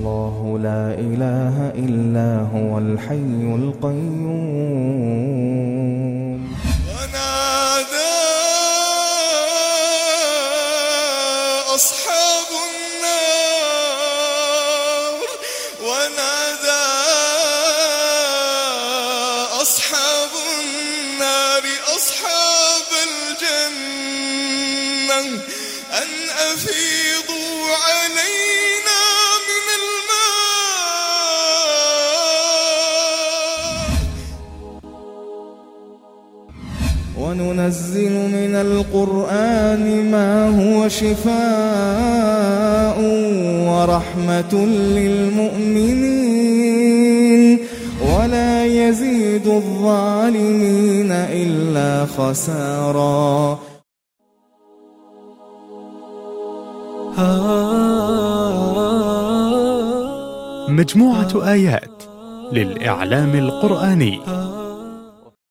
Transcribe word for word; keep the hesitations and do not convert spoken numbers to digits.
الله لا إله إلا هو الحي القيوم. ونادى أصحاب النار ونادى أصحاب النار أصحاب الجنة أن أفيضوا علينا من الماء وننزل من القرآن ما هو شفاء ورحمة للمؤمنين ولا يزيد الظالمين إلا خسارا. مجموعة آيات للإعلام القرآني.